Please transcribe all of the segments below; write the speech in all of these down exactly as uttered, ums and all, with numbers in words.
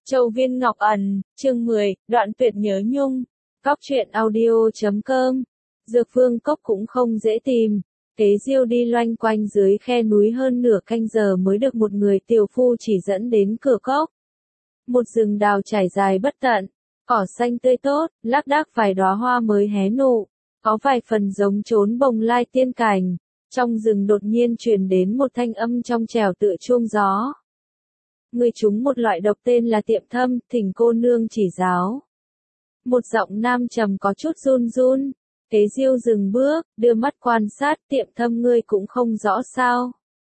Châu Viên Ngọc Ẩn, chương mười, đoạn tuyệt nhớ nhung. Cóc truyện audio chấm com. Dược vương cốc cũng không dễ tìm. Tế Diêu đi loanh quanh dưới khe núi hơn nửa canh giờ mới được một người tiểu phu chỉ dẫn đến cửa cốc. Một rừng đào trải dài bất tận, cỏ xanh tươi tốt, lác đác vài đóa hoa mới hé nụ, có vài phần giống chốn bồng lai tiên cảnh. Trong rừng đột nhiên truyền đến một thanh âm trong trẻo tựa chuông gió. Người trúng một loại độc tên là tiệm thâm, thỉnh cô nương chỉ giáo. Một giọng nam trầm có chút run run. Tế Diêu dừng bước, đưa mắt quan sát, tiệm thâm ngươi cũng không rõ sao.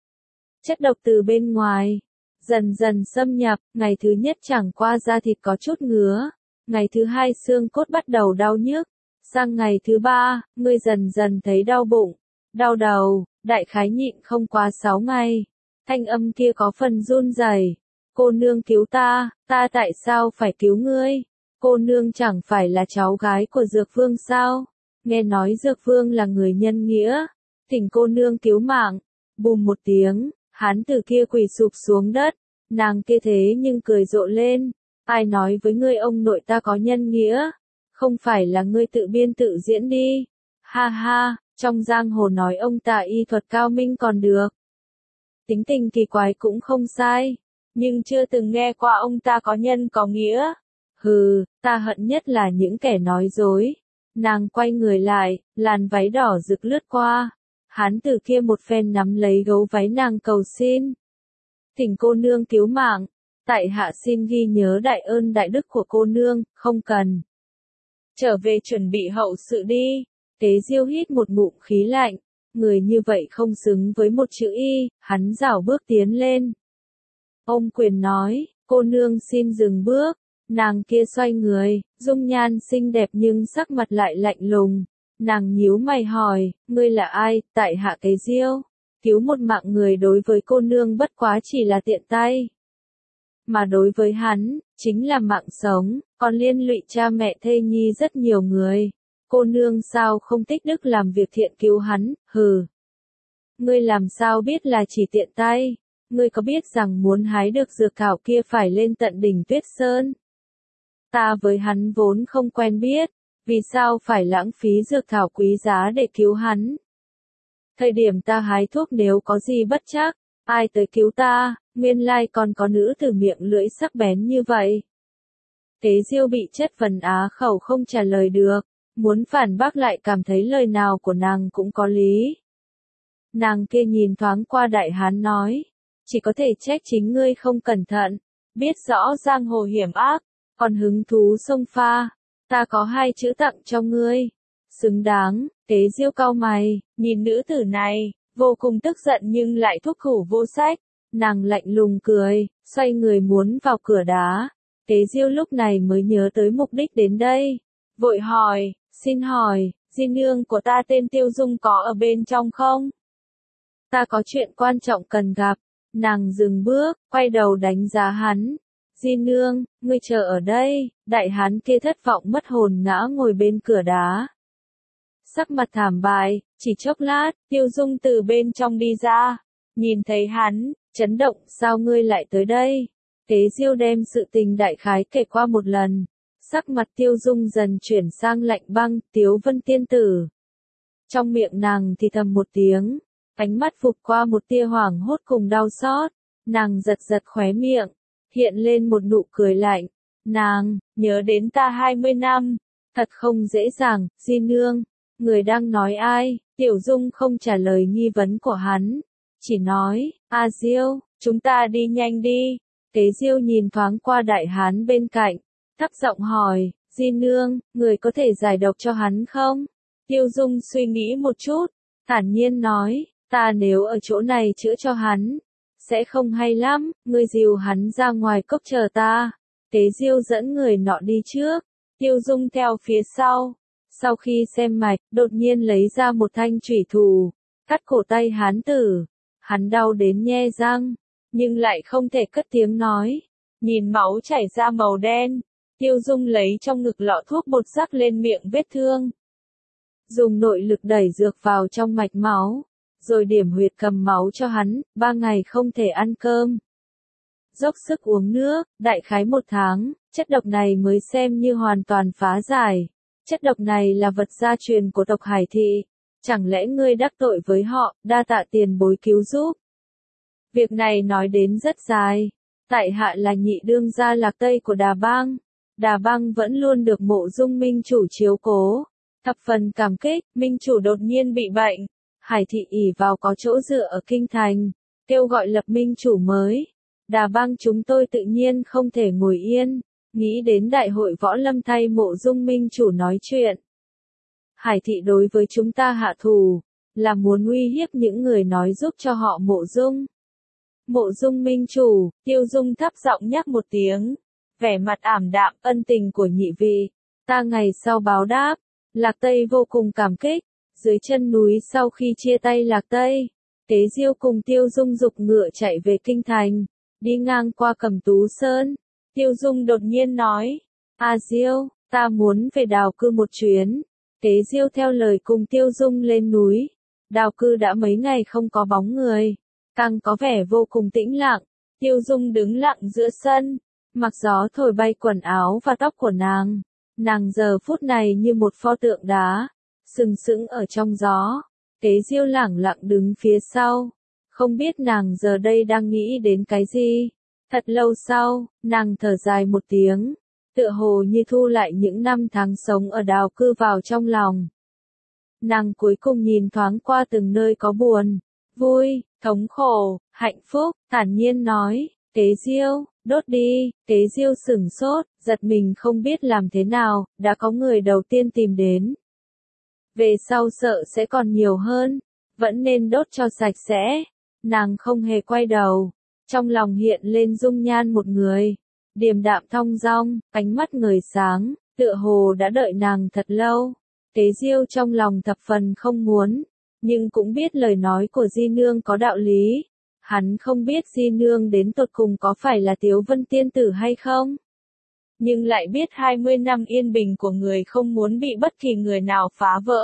Chất độc từ bên ngoài, dần dần xâm nhập, ngày thứ nhất chẳng qua da thịt có chút ngứa, ngày thứ hai xương cốt bắt đầu đau nhức, sang ngày thứ ba, ngươi dần dần thấy đau bụng, đau đầu, đại khái nhịn không quá sáu ngày. Thanh âm kia có phần run rẩy. Cô nương cứu ta, ta tại sao phải cứu ngươi? Cô nương chẳng phải là cháu gái của Dược Vương sao? Nghe nói Dược Vương là người nhân nghĩa, thỉnh cô nương cứu mạng. Bùm một tiếng, hán tử kia quỳ sụp xuống đất, nàng kia thế nhưng cười rộ lên. Ai nói với ngươi ông nội ta có nhân nghĩa? Không phải là ngươi tự biên tự diễn đi. Ha ha, trong giang hồ nói ông ta y thuật cao minh còn được. Tính tình kỳ quái cũng không sai. Nhưng chưa từng nghe qua ông ta có nhân có nghĩa. Hừ, ta hận nhất là những kẻ nói dối. Nàng quay người lại, làn váy đỏ rực lướt qua. Hán tử kia một phen nắm lấy gấu váy nàng cầu xin. Thỉnh cô nương cứu mạng, tại hạ xin ghi nhớ đại ơn đại đức của cô nương, không cần. Trở về chuẩn bị hậu sự đi. Tế Diêu hít một ngụm khí lạnh, người như vậy không xứng với một chữ y, hắn rảo bước tiến lên. Ông quyền nói, cô nương xin dừng bước, nàng kia xoay người, dung nhan xinh đẹp nhưng sắc mặt lại lạnh lùng. Nàng nhíu mày hỏi, ngươi là ai? Tại hạ Tế Diêu, cứu một mạng người đối với cô nương bất quá chỉ là tiện tay. Mà đối với hắn, chính là mạng sống, còn liên lụy cha mẹ thê nhi rất nhiều người. Cô nương sao không tích đức làm việc thiện cứu hắn, hừ. Ngươi làm sao biết là chỉ tiện tay? Ngươi có biết rằng muốn hái được dược thảo kia phải lên tận đỉnh Tuyết Sơn? Ta với hắn vốn không quen biết, vì sao phải lãng phí dược thảo quý giá để cứu hắn? Thời điểm ta hái thuốc nếu có gì bất trắc, ai tới cứu ta, nguyên lai còn có nữ tử miệng lưỡi sắc bén như vậy. Tế Diêu bị chất vấn á khẩu không trả lời được, muốn phản bác lại cảm thấy lời nào của nàng cũng có lý. Nàng kia nhìn thoáng qua đại hán nói. Chỉ có thể trách chính ngươi không cẩn thận, biết rõ giang hồ hiểm ác, còn hứng thú xông pha, ta có hai chữ tặng cho ngươi. Xứng đáng. Tế Diêu cau mày, nhìn nữ tử này, vô cùng tức giận nhưng lại thuốc khủ vô sách, nàng lạnh lùng cười, xoay người muốn vào cửa đá. Tế Diêu lúc này mới nhớ tới mục đích đến đây, vội hỏi, xin hỏi, di nương của ta tên Tiêu Dung có ở bên trong không? Ta có chuyện quan trọng cần gặp. Nàng dừng bước, quay đầu đánh giá hắn. Di nương, ngươi chờ ở đây. Đại hán kia thất vọng mất hồn ngã ngồi bên cửa đá. Sắc mặt thảm bại, chỉ chốc lát, Tiêu Dung từ bên trong đi ra. Nhìn thấy hắn, chấn động, sao ngươi lại tới đây? Tế Diêu đem sự tình đại khái kể qua một lần. Sắc mặt Tiêu Dung dần chuyển sang lạnh băng, Tiếu Vân tiên tử. Trong miệng nàng thì thầm một tiếng. Ánh mắt vụt qua một tia hoảng hốt cùng đau xót, nàng giật giật khóe miệng, hiện lên một nụ cười lạnh. Nàng, nhớ đến ta hai mươi năm, thật không dễ dàng, di nương, người đang nói ai? Tiểu Dung không trả lời nghi vấn của hắn, chỉ nói, A Diêu, chúng ta đi nhanh đi. Tế Diêu nhìn thoáng qua đại hán bên cạnh, thấp giọng hỏi, di nương, người có thể giải độc cho hắn không? Tiêu Dung suy nghĩ một chút, thản nhiên nói. Ta nếu ở chỗ này chữa cho hắn, sẽ không hay lắm, ngươi dìu hắn ra ngoài cốc chờ ta. Tế Diêu dẫn người nọ đi trước, Tiêu Dung theo phía sau. Sau khi xem mạch, đột nhiên lấy ra một thanh chủy thủ, cắt cổ tay hán tử. Hắn đau đến nhe răng, nhưng lại không thể cất tiếng nói. Nhìn máu chảy ra màu đen, Tiêu Dung lấy trong ngực lọ thuốc bột rắc lên miệng vết thương. Dùng nội lực đẩy dược vào trong mạch máu. Rồi điểm huyệt cầm máu cho hắn, ba ngày không thể ăn cơm. dốc sức uống nước, đại khái một tháng, chất độc này mới xem như hoàn toàn phá giải. Chất độc này là vật gia truyền của tộc Hải Thị. Chẳng lẽ ngươi đắc tội với họ, đa tạ tiền bối cứu giúp. Việc này nói đến rất dài. Tại hạ là nhị đương gia Lạc Tây của Đà Bang. Đà Bang vẫn luôn được Mộ Dung minh chủ chiếu cố. Thập phần cảm kích, minh chủ đột nhiên bị bệnh. Hải Thị ỷ vào có chỗ dựa ở kinh thành, kêu gọi lập minh chủ mới. Đà Bang chúng tôi tự nhiên không thể ngồi yên, nghĩ đến đại hội võ lâm thay Mộ Dung minh chủ nói chuyện. Hải Thị đối với chúng ta hạ thù, là muốn uy hiếp những người nói giúp cho họ Mộ Dung. Mộ Dung minh chủ, Tiêu Dung thấp giọng nhắc một tiếng, vẻ mặt ảm đạm, ân tình của nhị vị, ta ngày sau báo đáp. Lạc Tây vô cùng cảm kích. Dưới chân núi sau khi chia tay Lạc Tây, Tế Diêu cùng Tiêu Dung dục ngựa chạy về kinh thành, đi ngang qua Cẩm Tú Sơn. Tiêu Dung đột nhiên nói, A Diêu, ta muốn về Đào Cư một chuyến. Tế Diêu theo lời cùng Tiêu Dung lên núi. Đào Cư đã mấy ngày không có bóng người, càng có vẻ vô cùng tĩnh lặng. Tiêu Dung đứng lặng giữa sân, mặc gió thổi bay quần áo và tóc của nàng. Nàng giờ phút này như một pho tượng đá, sừng sững ở trong gió. Tế Diêu lẳng lặng đứng phía sau, không biết nàng giờ đây đang nghĩ đến cái gì. Thật lâu sau, nàng thở dài một tiếng, tựa hồ như thu lại những năm tháng sống ở Đào Cư vào trong lòng. Nàng cuối cùng nhìn thoáng qua từng nơi có buồn, vui, thống khổ, hạnh phúc, thản nhiên nói, Tế Diêu, đốt đi. Tế Diêu sửng sốt, giật mình không biết làm thế nào, đã có người đầu tiên tìm đến. Về sau sợ sẽ còn nhiều hơn, vẫn nên đốt cho sạch sẽ. Nàng không hề quay đầu, trong lòng hiện lên dung nhan một người, điềm đạm thong dong, ánh mắt ngời sáng, tựa hồ đã đợi nàng thật lâu. Tế Diêu trong lòng thập phần không muốn, nhưng cũng biết lời nói của Di Nương có đạo lý. Hắn không biết Di Nương đến tột cùng có phải là Tiếu Vân tiên tử hay không, nhưng lại biết hai mươi năm yên bình của người không muốn bị bất kỳ người nào phá vỡ.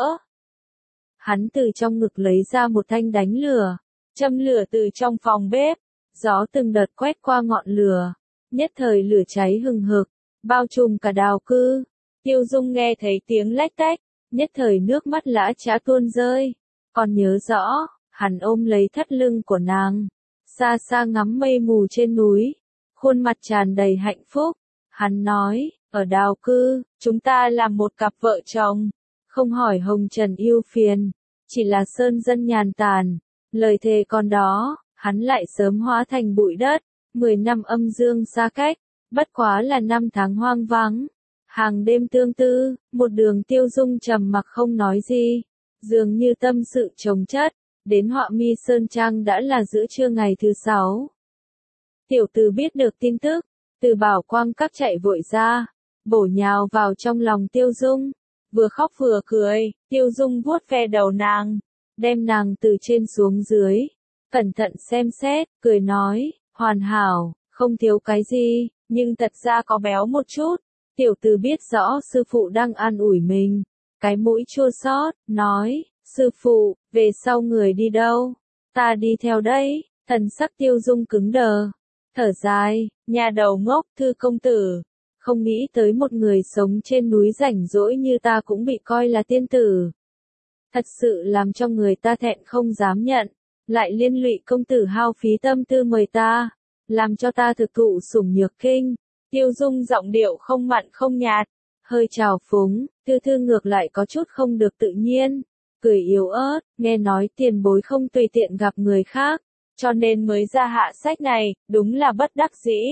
Hắn từ trong ngực lấy ra một thanh đánh lửa, châm lửa từ trong phòng bếp, gió từng đợt quét qua ngọn lửa, nhất thời lửa cháy hừng hực, bao trùm cả Đào Cư. Tiêu Dung nghe thấy tiếng lách tách, nhất thời nước mắt lã chã tuôn rơi, còn nhớ rõ, hắn ôm lấy thắt lưng của nàng, xa xa ngắm mây mù trên núi, khuôn mặt tràn đầy hạnh phúc. Hắn nói, ở Đào Cư, chúng ta là một cặp vợ chồng, không hỏi hồng trần ưu phiền, chỉ là sơn dân nhàn tản. Lời thề con đó, hắn lại sớm hóa thành bụi đất. Mười năm âm dương xa cách, bất quá là năm tháng hoang vắng. Hàng đêm tương tư, một đường Tiêu Dung trầm mặc không nói gì, dường như tâm sự chồng chất. Đến Họa Mi Sơn Trang đã là giữa trưa ngày thứ sáu. Tiểu Từ biết được tin tức, từ Bảo Quang Các chạy vội ra, bổ nhào vào trong lòng Tiêu Dung, vừa khóc vừa cười. Tiêu Dung vuốt ve đầu nàng, đem nàng từ trên xuống dưới, cẩn thận xem xét, cười nói, hoàn hảo, không thiếu cái gì, nhưng thật ra có béo một chút. Tiểu Từ biết rõ sư phụ đang an ủi mình, cái mũi chua xót, nói, sư phụ, về sau người đi đâu? Ta đi theo đây. Thần sắc Tiêu Dung cứng đờ, thở dài, nhà đầu ngốc, Thư công tử, không nghĩ tới một người sống trên núi rảnh rỗi như ta cũng bị coi là tiên tử. Thật sự làm cho người ta thẹn không dám nhận, lại liên lụy công tử hao phí tâm tư mời ta, làm cho ta thực thụ sủng nhược kinh. Tiêu Dung giọng điệu không mặn không nhạt, hơi trào phúng. Thư Thư ngược lại có chút không được tự nhiên, cười yếu ớt, nghe nói tiền bối không tùy tiện gặp người khác, cho nên mới ra hạ sách này, đúng là bất đắc dĩ.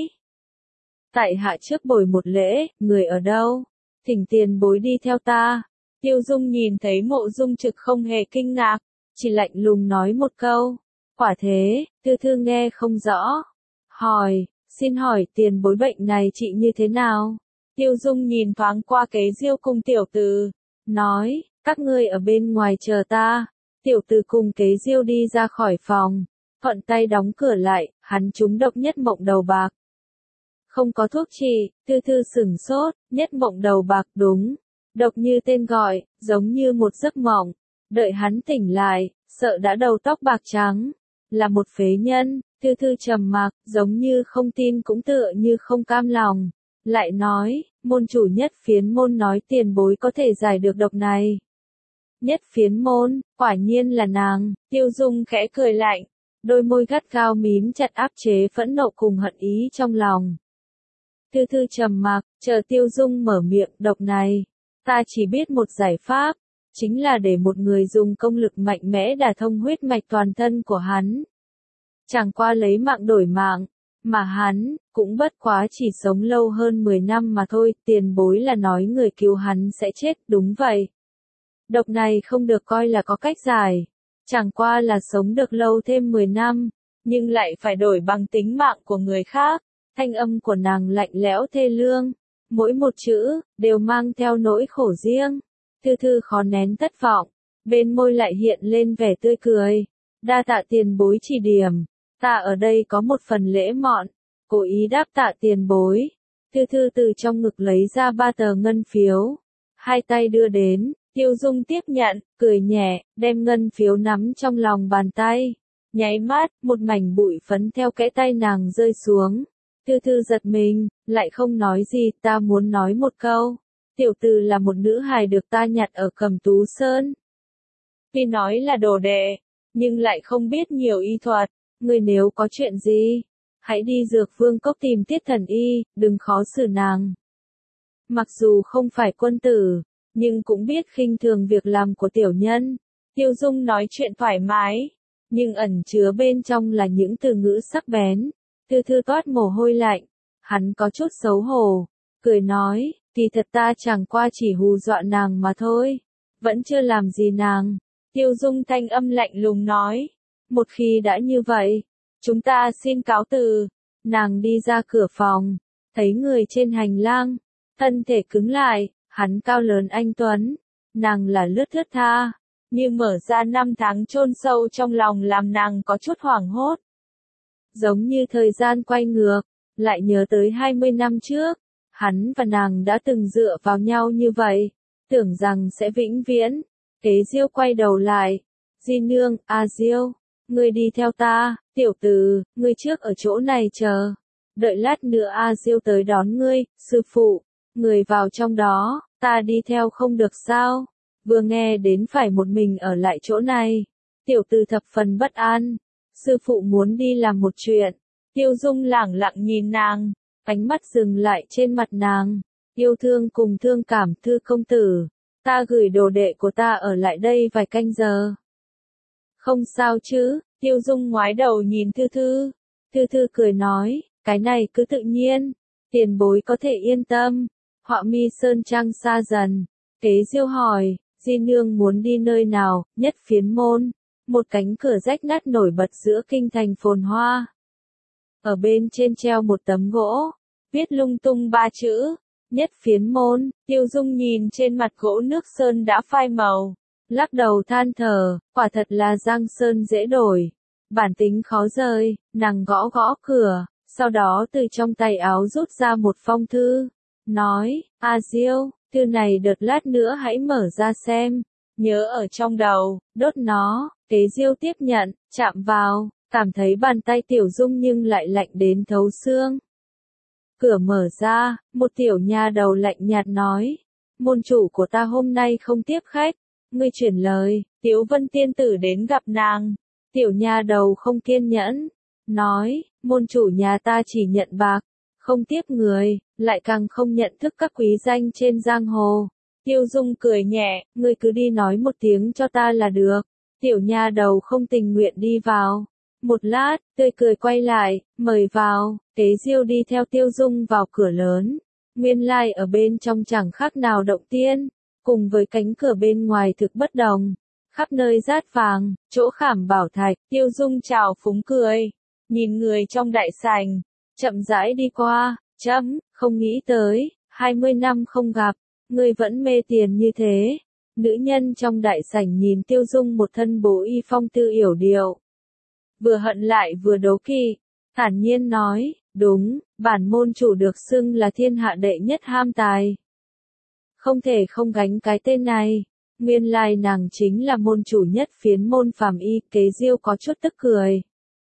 Tại hạ trước bồi một lễ, người ở đâu? Thỉnh tiền bối đi theo ta. Tiêu Dung nhìn thấy Mộ Dung Trực không hề kinh ngạc, chỉ lạnh lùng nói một câu. Quả thế. Thư Thư nghe không rõ, hỏi, xin hỏi tiền bối bệnh này trị như thế nào? Tiêu Dung nhìn thoáng qua Kế Diêu cùng Tiểu Từ, nói, các ngươi ở bên ngoài chờ ta. Tiểu Từ cùng Kế Diêu đi ra khỏi phòng, thuận tay đóng cửa lại. Hắn trúng độc nhất mộng đầu bạc, không có thuốc trị. Thư Thư sửng sốt, nhất mộng đầu bạc đúng, độc như tên gọi, giống như một giấc mộng. Đợi hắn tỉnh lại, sợ đã đầu tóc bạc trắng, là một phế nhân. Thư Thư trầm mặc, giống như không tin cũng tựa như không cam lòng. Lại nói, môn chủ Nhất Phiến môn nói tiền bối có thể giải được độc này. Nhất Phiến môn, quả nhiên là nàng, Tiêu Dung khẽ cười lạnh, đôi môi gắt gao mím chặt áp chế phẫn nộ cùng hận ý trong lòng. Thư Thư trầm mặc, chờ Tiêu Dung mở miệng, độc này, ta chỉ biết một giải pháp, chính là để một người dùng công lực mạnh mẽ đả thông huyết mạch toàn thân của hắn. Chẳng qua lấy mạng đổi mạng, mà hắn, cũng bất quá chỉ sống lâu hơn mười năm mà thôi, tiền bối là nói người cứu hắn sẽ chết, đúng vậy. Độc này không được coi là có cách giải, chẳng qua là sống được lâu thêm mười năm, nhưng lại phải đổi bằng tính mạng của người khác. Thanh âm của nàng lạnh lẽo thê lương, mỗi một chữ, đều mang theo nỗi khổ riêng. Thư Thư khó nén thất vọng, bên môi lại hiện lên vẻ tươi cười. Đa tạ tiền bối chỉ điểm, ta ở đây có một phần lễ mọn, cố ý đáp tạ tiền bối. Thư Thư từ trong ngực lấy ra ba tờ ngân phiếu, hai tay đưa đến, Tiêu Dung tiếp nhận, cười nhẹ, đem ngân phiếu nắm trong lòng bàn tay. Nháy mắt, một mảnh bụi phấn theo kẽ tay nàng rơi xuống. Thư Thư giật mình, lại không nói gì, ta muốn nói một câu. Tiểu Từ là một nữ hài được ta nhặt ở Cẩm Tú Sơn. Tuy nói là đồ đệ, nhưng lại không biết nhiều y thuật. Ngươi nếu có chuyện gì, hãy đi Dược Vương Cốc tìm Tiết Thần Y, đừng khó xử nàng. Mặc dù không phải quân tử, nhưng cũng biết khinh thường việc làm của tiểu nhân. Tiêu Dung nói chuyện thoải mái, nhưng ẩn chứa bên trong là những từ ngữ sắc bén. Thư Thư toát mồ hôi lạnh, hắn có chút xấu hổ, cười nói, kỳ thật ta chẳng qua chỉ hù dọa nàng mà thôi, vẫn chưa làm gì nàng. Tiêu Dung thanh âm lạnh lùng nói, một khi đã như vậy, chúng ta xin cáo từ. Nàng đi ra cửa phòng, thấy người trên hành lang, thân thể cứng lại, hắn cao lớn anh tuấn, nàng là lướt thướt tha, như mở ra năm tháng chôn sâu trong lòng làm nàng có chút hoảng hốt. Giống như thời gian quay ngược, lại nhớ tới hai mươi năm trước, hắn và nàng đã từng dựa vào nhau như vậy, tưởng rằng sẽ vĩnh viễn. Kế Diêu quay đầu lại, Di nương, A Diêu, ngươi đi theo ta, tiểu Từ, ngươi trước ở chỗ này chờ, đợi lát nữa A Diêu tới đón ngươi, sư phụ, người vào trong đó, ta đi theo không được sao? Vừa nghe đến phải một mình ở lại chỗ này, tiểu Từ thập phần bất an. Sư phụ muốn đi làm một chuyện. Tiêu Dung lẳng lặng nhìn nàng, ánh mắt dừng lại trên mặt nàng, yêu thương cùng thương cảm. Thư công tử, ta gửi đồ đệ của ta ở lại đây vài canh giờ. Không sao chứ? Tiêu Dung ngoái đầu nhìn Thư Thư. Thư Thư cười nói, cái này cứ tự nhiên, tiền bối có thể yên tâm. Họa mi sơn trăng xa dần, Kế Diêu hỏi, Di nương muốn đi nơi nào? Nhất Phiến môn. Một cánh cửa rách nát nổi bật giữa kinh thành phồn hoa. Ở bên trên treo một tấm gỗ, viết lung tung ba chữ, Nhất Phiến môn. Tiêu Dung nhìn trên mặt gỗ nước sơn đã phai màu, lắc đầu than thở, quả thật là giang sơn dễ đổi, bản tính khó rời. Nàng gõ gõ cửa, sau đó từ trong tay áo rút ra một phong thư, nói, A Diêu, thư này đợt lát nữa hãy mở ra xem, nhớ ở trong đầu, đốt nó. Kế Diêu tiếp nhận, chạm vào, cảm thấy bàn tay Tiểu Dung nhưng lại lạnh đến thấu xương. Cửa mở ra, một tiểu nha đầu lạnh nhạt nói, môn chủ của ta hôm nay không tiếp khách, ngươi chuyển lời, Tiếu Vân tiên tử đến gặp nàng. Tiểu nha đầu không kiên nhẫn, nói, môn chủ nhà ta chỉ nhận bạc, không tiếp người, lại càng không nhận thức các quý danh trên giang hồ. Tiêu Dung cười nhẹ, ngươi cứ đi nói một tiếng cho ta là được. Tiểu nha đầu không tình nguyện đi vào. Một lát, tươi cười quay lại, mời vào. Kế Diêu đi theo Tiêu Dung vào cửa lớn. Nguyên lai ở bên trong chẳng khác nào động tiên, cùng với cánh cửa bên ngoài thực bất đồng. Khắp nơi rát vàng, chỗ khảm bảo thạch. Tiêu Dung chào phúng cười, nhìn người trong đại sảnh, chậm rãi đi qua. Chấm, không nghĩ tới, hai mươi năm không gặp, ngươi vẫn mê tiền như thế. Nữ nhân trong đại sảnh nhìn Tiêu Dung một thân bố y phong tư yểu điệu, vừa hận lại vừa đố kỵ, thản nhiên nói, đúng, bản môn chủ được xưng là thiên hạ đệ nhất ham tài. Không thể không gánh cái tên này, nguyên lai nàng chính là môn chủ Nhất Phiến môn phàm y. Kế Diêu có chút tức cười.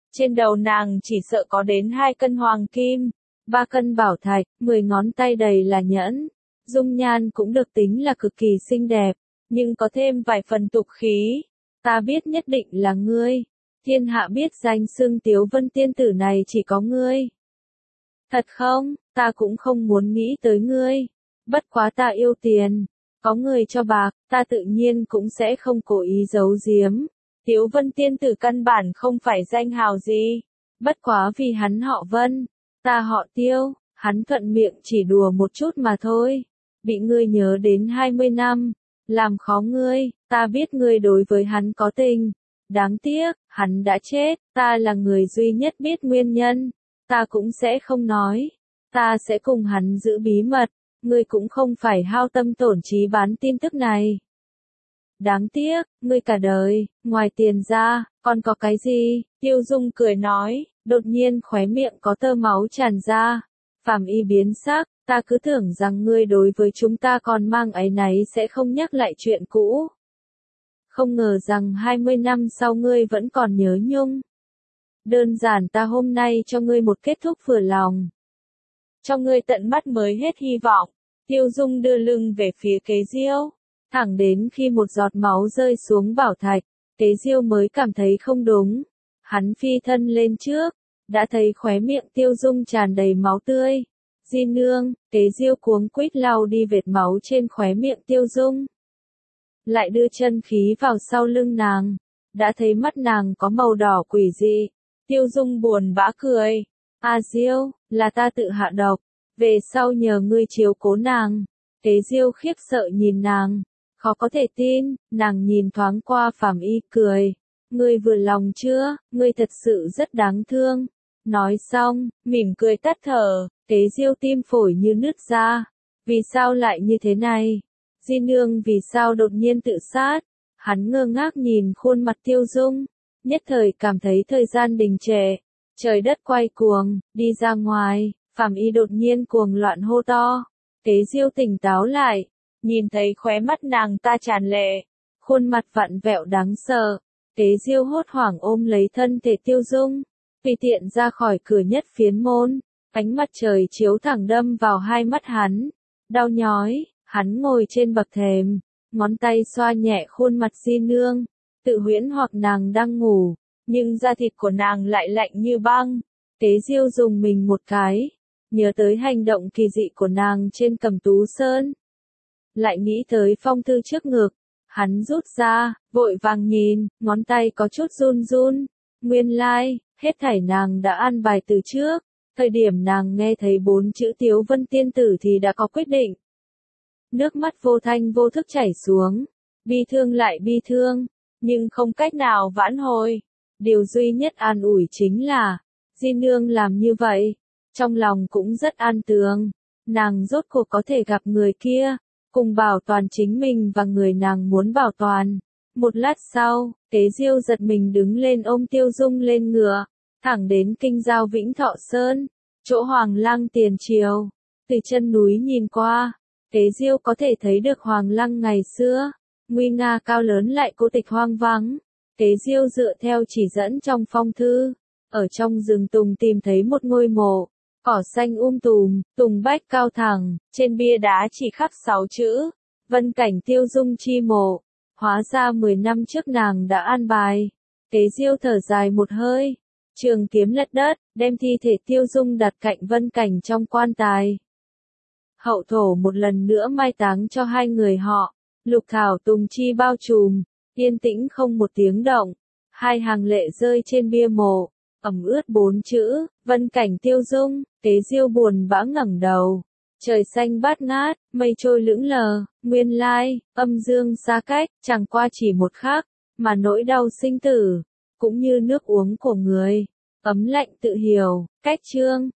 Trên đầu nàng chỉ sợ có đến hai cân hoàng kim, ba cân bảo thạch, mười ngón tay đầy là nhẫn. Dung nhan cũng được tính là cực kỳ xinh đẹp, nhưng có thêm vài phần tục khí. Ta biết nhất định là ngươi. Thiên hạ biết danh xưng Tiếu Vân tiên tử này chỉ có ngươi. Thật không, ta cũng không muốn nghĩ tới ngươi. Bất quá ta yêu tiền. Có người cho bạc, ta tự nhiên cũng sẽ không cố ý giấu giếm. Tiếu Vân tiên tử căn bản không phải danh hào gì. Bất quá vì hắn họ Vân, ta họ Tiêu, hắn thuận miệng chỉ đùa một chút mà thôi. Bị ngươi nhớ đến hai mươi năm, làm khó ngươi, ta biết ngươi đối với hắn có tình. Đáng tiếc, hắn đã chết, ta là người duy nhất biết nguyên nhân. Ta cũng sẽ không nói. Ta sẽ cùng hắn giữ bí mật. Ngươi cũng không phải hao tâm tổn trí bán tin tức này. Đáng tiếc, ngươi cả đời, ngoài tiền ra, còn có cái gì? Tiêu Dung cười nói, đột nhiên khóe miệng có tơ máu tràn ra. Phàm Y biến sắc, ta cứ tưởng rằng ngươi đối với chúng ta còn mang áy náy sẽ không nhắc lại chuyện cũ. Không ngờ rằng hai mươi năm sau ngươi vẫn còn nhớ nhung. Đơn giản ta hôm nay cho ngươi một kết thúc vừa lòng. Cho ngươi tận mắt mới hết hy vọng. Tiêu Dung đưa lưng về phía Kế Diêu. Thẳng đến khi một giọt máu rơi xuống bảo thạch, Kế Diêu mới cảm thấy không đúng. Hắn phi thân lên trước, đã thấy khóe miệng Tiêu Dung tràn đầy máu tươi. Di nương, Kế Diêu cuống quýt lau đi vệt máu trên khóe miệng Tiêu Dung. Lại đưa chân khí vào sau lưng nàng, đã thấy mắt nàng có màu đỏ quỷ dị. Tiêu Dung buồn bã cười. A Diêu, là ta tự hạ độc, về sau nhờ ngươi chiếu cố nàng. Kế Diêu khiếp sợ nhìn nàng, khó có thể tin, nàng nhìn thoáng qua Phàm Y cười. Ngươi vừa lòng chưa, ngươi thật sự rất đáng thương. Nói xong, mỉm cười tắt thở, Kế Diêu tim phổi như nứt ra. Vì sao lại như thế này? Di nương vì sao đột nhiên tự sát? Hắn ngơ ngác nhìn khuôn mặt Tiêu Dung, nhất thời cảm thấy thời gian đình trệ, trời đất quay cuồng, đi ra ngoài, Phàm Y đột nhiên cuồng loạn hô to. Kế Diêu tỉnh táo lại, nhìn thấy khóe mắt nàng ta tràn lệ, khuôn mặt vặn vẹo đáng sợ. Kế Diêu hốt hoảng ôm lấy thân thể Tiêu Dung, tùy tiện ra khỏi cửa nhất phiến môn, ánh mặt trời chiếu thẳng đâm vào hai mắt hắn, đau nhói. Hắn ngồi trên bậc thềm, ngón tay xoa nhẹ khuôn mặt Di nương, tự huyễn hoặc nàng đang ngủ, nhưng da thịt của nàng lại lạnh như băng. Kế Diêu dùng mình một cái, nhớ tới hành động kỳ dị của nàng trên Cẩm Tú Sơn. Lại nghĩ tới phong thư trước ngực, hắn rút ra, vội vàng nhìn, ngón tay có chút run run. Nguyên lai, hết thảy nàng đã an bài từ trước, thời điểm nàng nghe thấy bốn chữ Tiếu Vân tiên tử thì đã có quyết định. Nước mắt vô thanh vô thức chảy xuống, bi thương lại bi thương, nhưng không cách nào vãn hồi. Điều duy nhất an ủi chính là, Di nương làm như vậy, trong lòng cũng rất an tường, nàng rốt cuộc có thể gặp người kia, cùng bảo toàn chính mình và người nàng muốn bảo toàn. Một lát sau, Kế Diêu giật mình đứng lên ôm Tiêu Dung lên ngựa, thẳng đến kinh giao Vĩnh Thọ Sơn, chỗ Hoàng Lăng tiền triều. Từ chân núi nhìn qua, Kế Diêu có thể thấy được Hoàng Lăng ngày xưa, nguy nga cao lớn lại cô tịch hoang vắng. Kế Diêu dựa theo chỉ dẫn trong phong thư, ở trong rừng tùng tìm thấy một ngôi mộ, cỏ xanh um tùm, tùng bách cao thẳng, trên bia đá chỉ khắc sáu chữ, Vân Cảnh Tiêu Dung chi mộ. Hóa ra mười năm trước nàng đã an bài. Kế Diêu thở dài một hơi, trường kiếm lật đất, đem thi thể Tiêu Dung đặt cạnh Vân Cảnh trong quan tài. Hậu thổ một lần nữa mai táng cho hai người họ, lục thảo tùng chi bao trùm, yên tĩnh không một tiếng động. Hai hàng lệ rơi trên bia mộ, ẩm ướt bốn chữ, Vân Cảnh Tiêu Dung. Kế Diêu buồn bã ngẩng đầu. Trời xanh bát ngát, mây trôi lững lờ, nguyên lai, âm dương xa cách, chẳng qua chỉ một khắc, mà nỗi đau sinh tử, cũng như nước uống của người, ấm lạnh tự hiểu. Cách chương